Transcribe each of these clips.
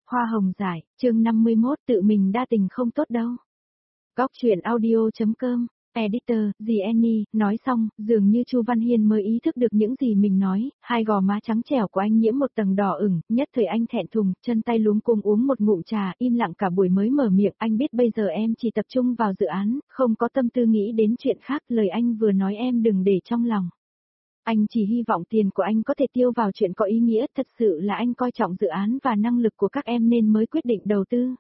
Hoa hồng giải, chương 51 tự mình đa tình không tốt đâu. Góc truyện audio.com, editor, Jenny, nói xong, dường như Chu Văn Hiên mới ý thức được những gì mình nói, hai gò má trắng trẻo của anh nhiễm một tầng đỏ ửng, nhất thời anh thẹn thùng, chân tay luống cuống uống một ngụm trà, im lặng cả buổi mới mở miệng, anh biết bây giờ em chỉ tập trung vào dự án, không có tâm tư nghĩ đến chuyện khác, lời anh vừa nói em đừng để trong lòng. Anh chỉ hy vọng tiền của anh có thể tiêu vào chuyện có ý nghĩa, thật sự là anh coi trọng dự án và năng lực của các em nên mới quyết định đầu tư.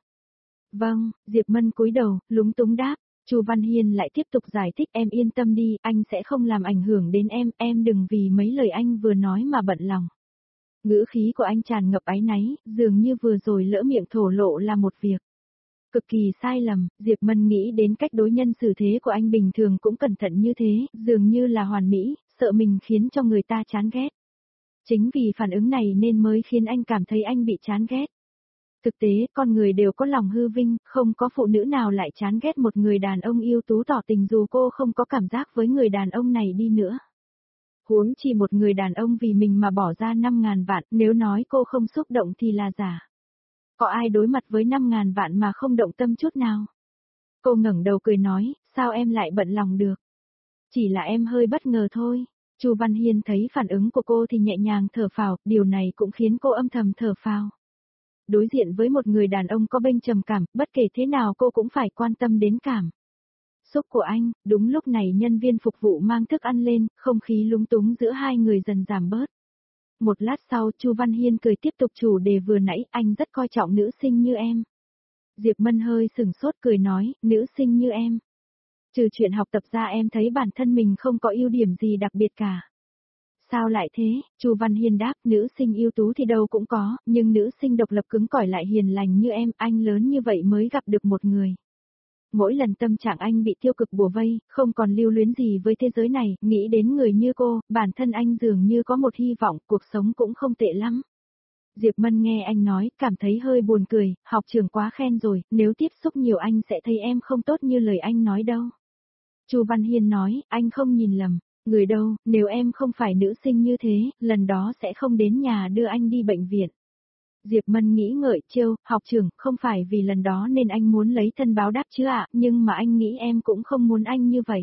Vâng, Diệp Mân cúi đầu, lúng túng đáp. Chu Văn Hiên lại tiếp tục giải thích em yên tâm đi, anh sẽ không làm ảnh hưởng đến em đừng vì mấy lời anh vừa nói mà bận lòng. Ngữ khí của anh tràn ngập áy náy, dường như vừa rồi lỡ miệng thổ lộ là một việc. Cực kỳ sai lầm, Diệp Mân nghĩ đến cách đối nhân xử thế của anh bình thường cũng cẩn thận như thế, dường như là hoàn mỹ, sợ mình khiến cho người ta chán ghét. Chính vì phản ứng này nên mới khiến anh cảm thấy anh bị chán ghét. Thực tế, con người đều có lòng hư vinh, không có phụ nữ nào lại chán ghét một người đàn ông ưu tú tỏ tình dù cô không có cảm giác với người đàn ông này đi nữa. Huống chỉ một người đàn ông vì mình mà bỏ ra 5.000 vạn, nếu nói cô không xúc động thì là giả. Có ai đối mặt với 5.000 vạn mà không động tâm chút nào? Cô ngẩng đầu cười nói, sao em lại bận lòng được? Chỉ là em hơi bất ngờ thôi. Chu Văn Hiên thấy phản ứng của cô thì nhẹ nhàng thở phào, điều này cũng khiến cô âm thầm thở phào. Đối diện với một người đàn ông có bên trầm cảm, bất kể thế nào cô cũng phải quan tâm đến cảm xúc của anh. Đúng lúc này nhân viên phục vụ mang thức ăn lên, không khí lúng túng giữa hai người dần giảm bớt. Một lát sau Chu Văn Hiên cười tiếp tục chủ đề vừa nãy, anh rất coi trọng nữ sinh như em. Diệp Mân hơi sừng sốt cười nói, nữ sinh như em. Trừ chuyện học tập ra em thấy bản thân mình không có ưu điểm gì đặc biệt cả. Sao lại thế? Chu Văn Hiên đáp, nữ sinh ưu tú thì đâu cũng có, nhưng nữ sinh độc lập cứng cỏi lại hiền lành như em, anh lớn như vậy mới gặp được một người. Mỗi lần tâm trạng anh bị tiêu cực bủa vây, không còn lưu luyến gì với thế giới này, nghĩ đến người như cô, bản thân anh dường như có một hy vọng, cuộc sống cũng không tệ lắm. Diệp Mân nghe anh nói, cảm thấy hơi buồn cười, học trưởng quá khen rồi, nếu tiếp xúc nhiều anh sẽ thấy em không tốt như lời anh nói đâu. Chu Văn Hiên nói, anh không nhìn lầm, người đâu, nếu em không phải nữ sinh như thế, lần đó sẽ không đến nhà đưa anh đi bệnh viện. Diệp Mân nghĩ ngợi trêu, học trưởng, không phải vì lần đó nên anh muốn lấy thân báo đáp chứ ạ, nhưng mà anh nghĩ em cũng không muốn anh như vậy.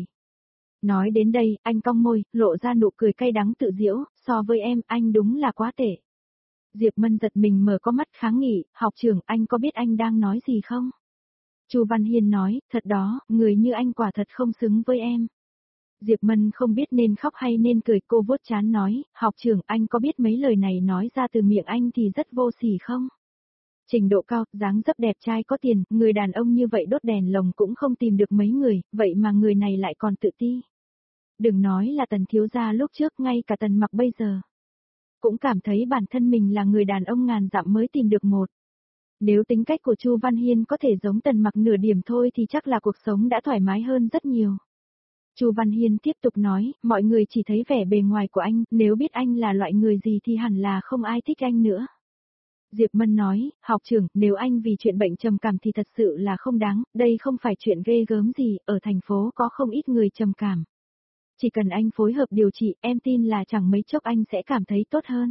Nói đến đây, anh cong môi, lộ ra nụ cười cay đắng tự giễu, so với em, anh đúng là quá tệ. Diệp Mân giật mình mở có mắt kháng nghị, học trưởng, anh có biết anh đang nói gì không? Chu Văn Hiên nói, thật đó, người như anh quả thật không xứng với em. Diệp Mân không biết nên khóc hay nên cười, cô vuốt trán nói, học trưởng, anh có biết mấy lời này nói ra từ miệng anh thì rất vô sỉ không? Trình độ cao, dáng dấp đẹp trai có tiền, người đàn ông như vậy đốt đèn lồng cũng không tìm được mấy người, vậy mà người này lại còn tự ti. Đừng nói là Tần thiếu gia lúc trước, ngay cả Tần Mặc bây giờ cũng cảm thấy bản thân mình là người đàn ông ngàn dặm mới tìm được một. Nếu tính cách của Chu Văn Hiên có thể giống Tần Mặc nửa điểm thôi thì chắc là cuộc sống đã thoải mái hơn rất nhiều. Chu Văn Hiên tiếp tục nói, mọi người chỉ thấy vẻ bề ngoài của anh, nếu biết anh là loại người gì thì hẳn là không ai thích anh nữa. Diệp Mân nói, học trưởng, nếu anh vì chuyện bệnh trầm cảm thì thật sự là không đáng, đây không phải chuyện ghê gớm gì, ở thành phố có không ít người trầm cảm. Chỉ cần anh phối hợp điều trị, em tin là chẳng mấy chốc anh sẽ cảm thấy tốt hơn.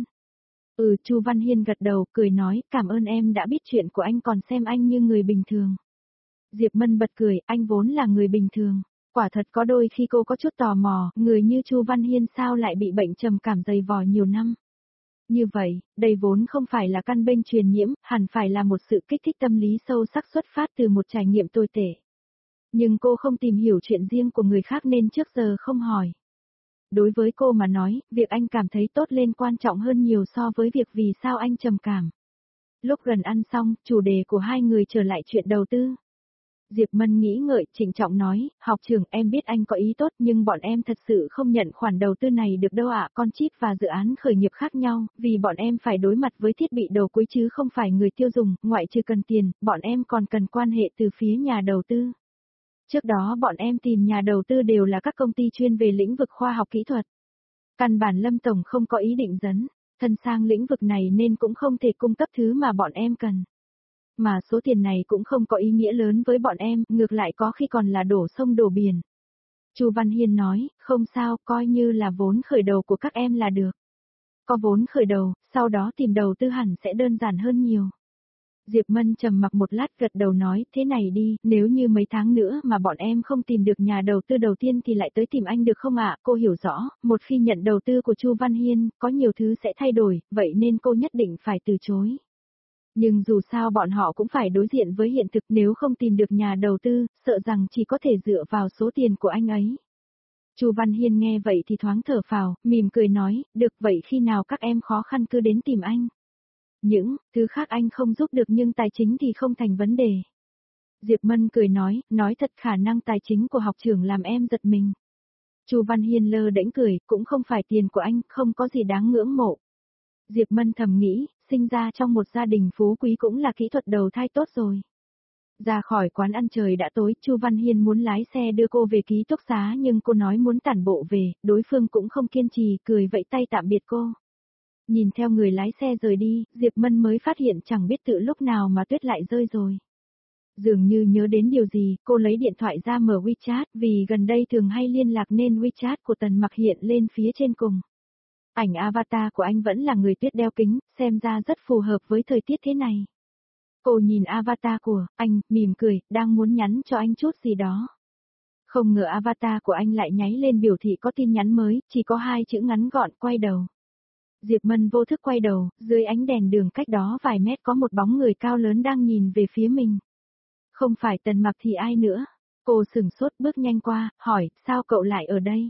Chu Văn Hiên gật đầu, cười nói, cảm ơn em đã biết chuyện của anh còn xem anh như người bình thường. Diệp Mân bật cười, anh vốn là người bình thường. Quả thật có đôi khi cô có chút tò mò, người như Chu Văn Hiên sao lại bị bệnh trầm cảm dày vò nhiều năm. Như vậy, đây vốn không phải là căn bệnh truyền nhiễm, hẳn phải là một sự kích thích tâm lý sâu sắc xuất phát từ một trải nghiệm tồi tệ. Nhưng cô không tìm hiểu chuyện riêng của người khác nên trước giờ không hỏi. Đối với cô mà nói, việc anh cảm thấy tốt lên quan trọng hơn nhiều so với việc vì sao anh trầm cảm. Lúc gần ăn xong, chủ đề của hai người trở lại chuyện đầu tư. Diệp Mân nghĩ ngợi, trịnh trọng nói, học trưởng, em biết anh có ý tốt nhưng bọn em thật sự không nhận khoản đầu tư này được đâu ạ, con chip và dự án khởi nghiệp khác nhau, vì bọn em phải đối mặt với thiết bị đầu cuối chứ không phải người tiêu dùng, ngoại trừ cần tiền, bọn em còn cần quan hệ từ phía nhà đầu tư. Trước đó bọn em tìm nhà đầu tư đều là các công ty chuyên về lĩnh vực khoa học kỹ thuật. Căn bản Lâm Tổng không có ý định dấn thân sang lĩnh vực này nên cũng không thể cung cấp thứ mà bọn em cần. Mà số tiền này cũng không có ý nghĩa lớn với bọn em, ngược lại có khi còn là đổ sông đổ biển. Chu Văn Hiên nói, không sao, coi như là vốn khởi đầu của các em là được. Có vốn khởi đầu, sau đó tìm đầu tư hẳn sẽ đơn giản hơn nhiều. Diệp Mân trầm mặc một lát gật đầu nói, thế này đi, nếu như mấy tháng nữa mà bọn em không tìm được nhà đầu tư đầu tiên thì lại tới tìm anh được không ạ? Cô hiểu rõ, một khi nhận đầu tư của Chu Văn Hiên, có nhiều thứ sẽ thay đổi, vậy nên cô nhất định phải từ chối. Nhưng dù sao bọn họ cũng phải đối diện với hiện thực, nếu không tìm được nhà đầu tư, sợ rằng chỉ có thể dựa vào số tiền của anh ấy. Chu Văn Hiên nghe vậy thì thoáng thở phào, mỉm cười nói, được vậy khi nào các em khó khăn cứ đến tìm anh. Những thứ khác anh không giúp được nhưng tài chính thì không thành vấn đề. Diệp Mân cười nói thật khả năng tài chính của học trưởng làm em giật mình. Chu Văn Hiên lơ đễnh cười, cũng không phải tiền của anh, không có gì đáng ngưỡng mộ. Diệp Mân thầm nghĩ, sinh ra trong một gia đình phú quý cũng là kỹ thuật đầu thai tốt rồi. Ra khỏi quán ăn trời đã tối, Chu Văn Hiên muốn lái xe đưa cô về ký túc xá nhưng cô nói muốn tản bộ về, đối phương cũng không kiên trì, cười vẫy tay tạm biệt cô. Nhìn theo người lái xe rời đi, Diệp Mân mới phát hiện chẳng biết tự lúc nào mà tuyết lại rơi rồi. Dường như nhớ đến điều gì, cô lấy điện thoại ra mở WeChat, vì gần đây thường hay liên lạc nên WeChat của Tần Mặc hiện lên phía trên cùng. Ảnh avatar của anh vẫn là người tuyết đeo kính, xem ra rất phù hợp với thời tiết thế này. Cô nhìn avatar của anh, mỉm cười, đang muốn nhắn cho anh chút gì đó. Không ngờ avatar của anh lại nháy lên biểu thị có tin nhắn mới, chỉ có 2 chữ ngắn gọn, quay đầu. Diệp Mân vô thức quay đầu, dưới ánh đèn đường cách đó vài mét có một bóng người cao lớn đang nhìn về phía mình. Không phải Tần Mặc thì ai nữa? Cô sửng sốt bước nhanh qua, hỏi, sao cậu lại ở đây?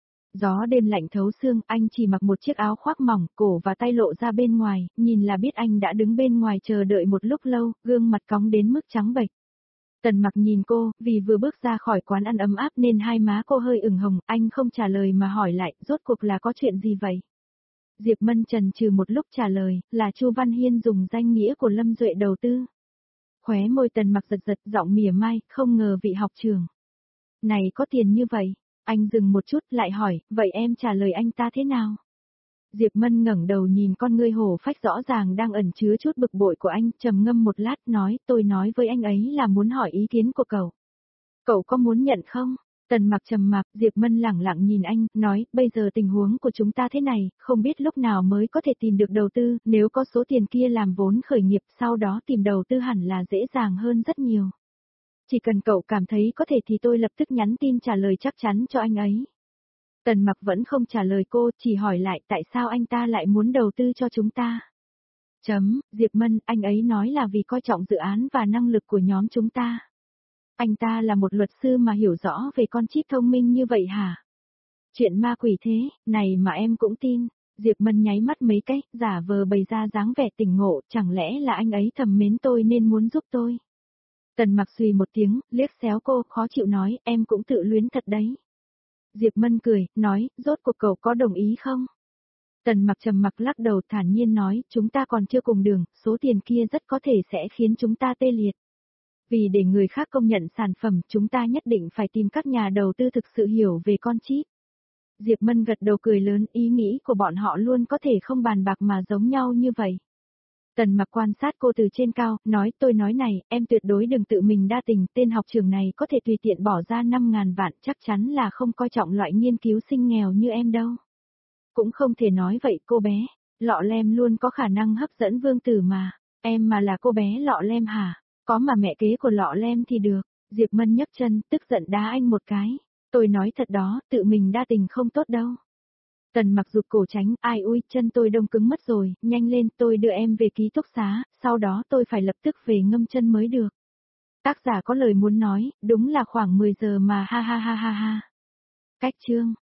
Gió đêm lạnh thấu xương, anh chỉ mặc một chiếc áo khoác mỏng, cổ và tay lộ ra bên ngoài, nhìn là biết anh đã đứng bên ngoài chờ đợi một lúc lâu, gương mặt cong đến mức trắng bệch. Tần Mặc nhìn cô, vì vừa bước ra khỏi quán ăn ấm áp nên hai má cô hơi ửng hồng, anh không trả lời mà hỏi lại, rốt cuộc là có chuyện gì vậy? Diệp Mân chần chừ một lúc trả lời, là Chu Văn Hiên dùng danh nghĩa của Lâm Duệ đầu tư. Khóe môi Tần Mặc giật giật, giọng mỉa mai, không ngờ vị học trưởng này có tiền như vậy. Anh dừng một chút lại hỏi, vậy em trả lời anh ta thế nào? Diệp Mân ngẩng đầu nhìn con ngươi hổ phách rõ ràng đang ẩn chứa chút bực bội của anh, trầm ngâm một lát nói, tôi nói với anh ấy là muốn hỏi ý kiến của cậu. Cậu có muốn nhận không? Tần Mặc trầm mặc, Diệp Mân lẳng lặng nhìn anh, nói, bây giờ tình huống của chúng ta thế này, không biết lúc nào mới có thể tìm được đầu tư, nếu có số tiền kia làm vốn khởi nghiệp, sau đó tìm đầu tư hẳn là dễ dàng hơn rất nhiều. Chỉ cần cậu cảm thấy có thể thì tôi lập tức nhắn tin trả lời chắc chắn cho anh ấy. Tần Mặc vẫn không trả lời cô, chỉ hỏi lại tại sao anh ta lại muốn đầu tư cho chúng ta. Diệp Mân, anh ấy nói là vì coi trọng dự án và năng lực của nhóm chúng ta. Anh ta là một luật sư mà hiểu rõ về con chip thông minh như vậy hả? Chuyện ma quỷ thế, này mà em cũng tin. Diệp Mân nháy mắt mấy cái, giả vờ bày ra dáng vẻ tỉnh ngộ, chẳng lẽ là anh ấy thầm mến tôi nên muốn giúp tôi. Tần Mặc suy một tiếng, liếc xéo cô, khó chịu nói, em cũng tự luyến thật đấy. Diệp Mân cười, nói, rốt cuộc cậu có đồng ý không? Tần Mặc trầm mặc lắc đầu thản nhiên nói, chúng ta còn chưa cùng đường, số tiền kia rất có thể sẽ khiến chúng ta tê liệt. Vì để người khác công nhận sản phẩm, chúng ta nhất định phải tìm các nhà đầu tư thực sự hiểu về con chip. Diệp Mân gật đầu cười lớn, ý nghĩ của bọn họ luôn có thể không bàn bạc mà giống nhau như vậy. Tần Mặc quan sát cô từ trên cao, nói tôi nói này, em tuyệt đối đừng tự mình đa tình, tên học trường này có thể tùy tiện bỏ ra 5.000 vạn, chắc chắn là không coi trọng loại nghiên cứu sinh nghèo như em đâu. Cũng không thể nói vậy cô bé, lọ lem luôn có khả năng hấp dẫn vương tử mà, em mà là cô bé lọ lem hả? Có mà mẹ kế của lọ lem thì được. Diệp Mân nhấc chân, tức giận đá anh một cái. Tôi nói thật đó, tự mình đa tình không tốt đâu. Tần Mặc rụt cổ tránh, ai ui, chân tôi đông cứng mất rồi, nhanh lên, tôi đưa em về ký túc xá, sau đó tôi phải lập tức về ngâm chân mới được. Tác giả có lời muốn nói, đúng là khoảng 10 giờ mà ha ha ha ha ha. Cách chương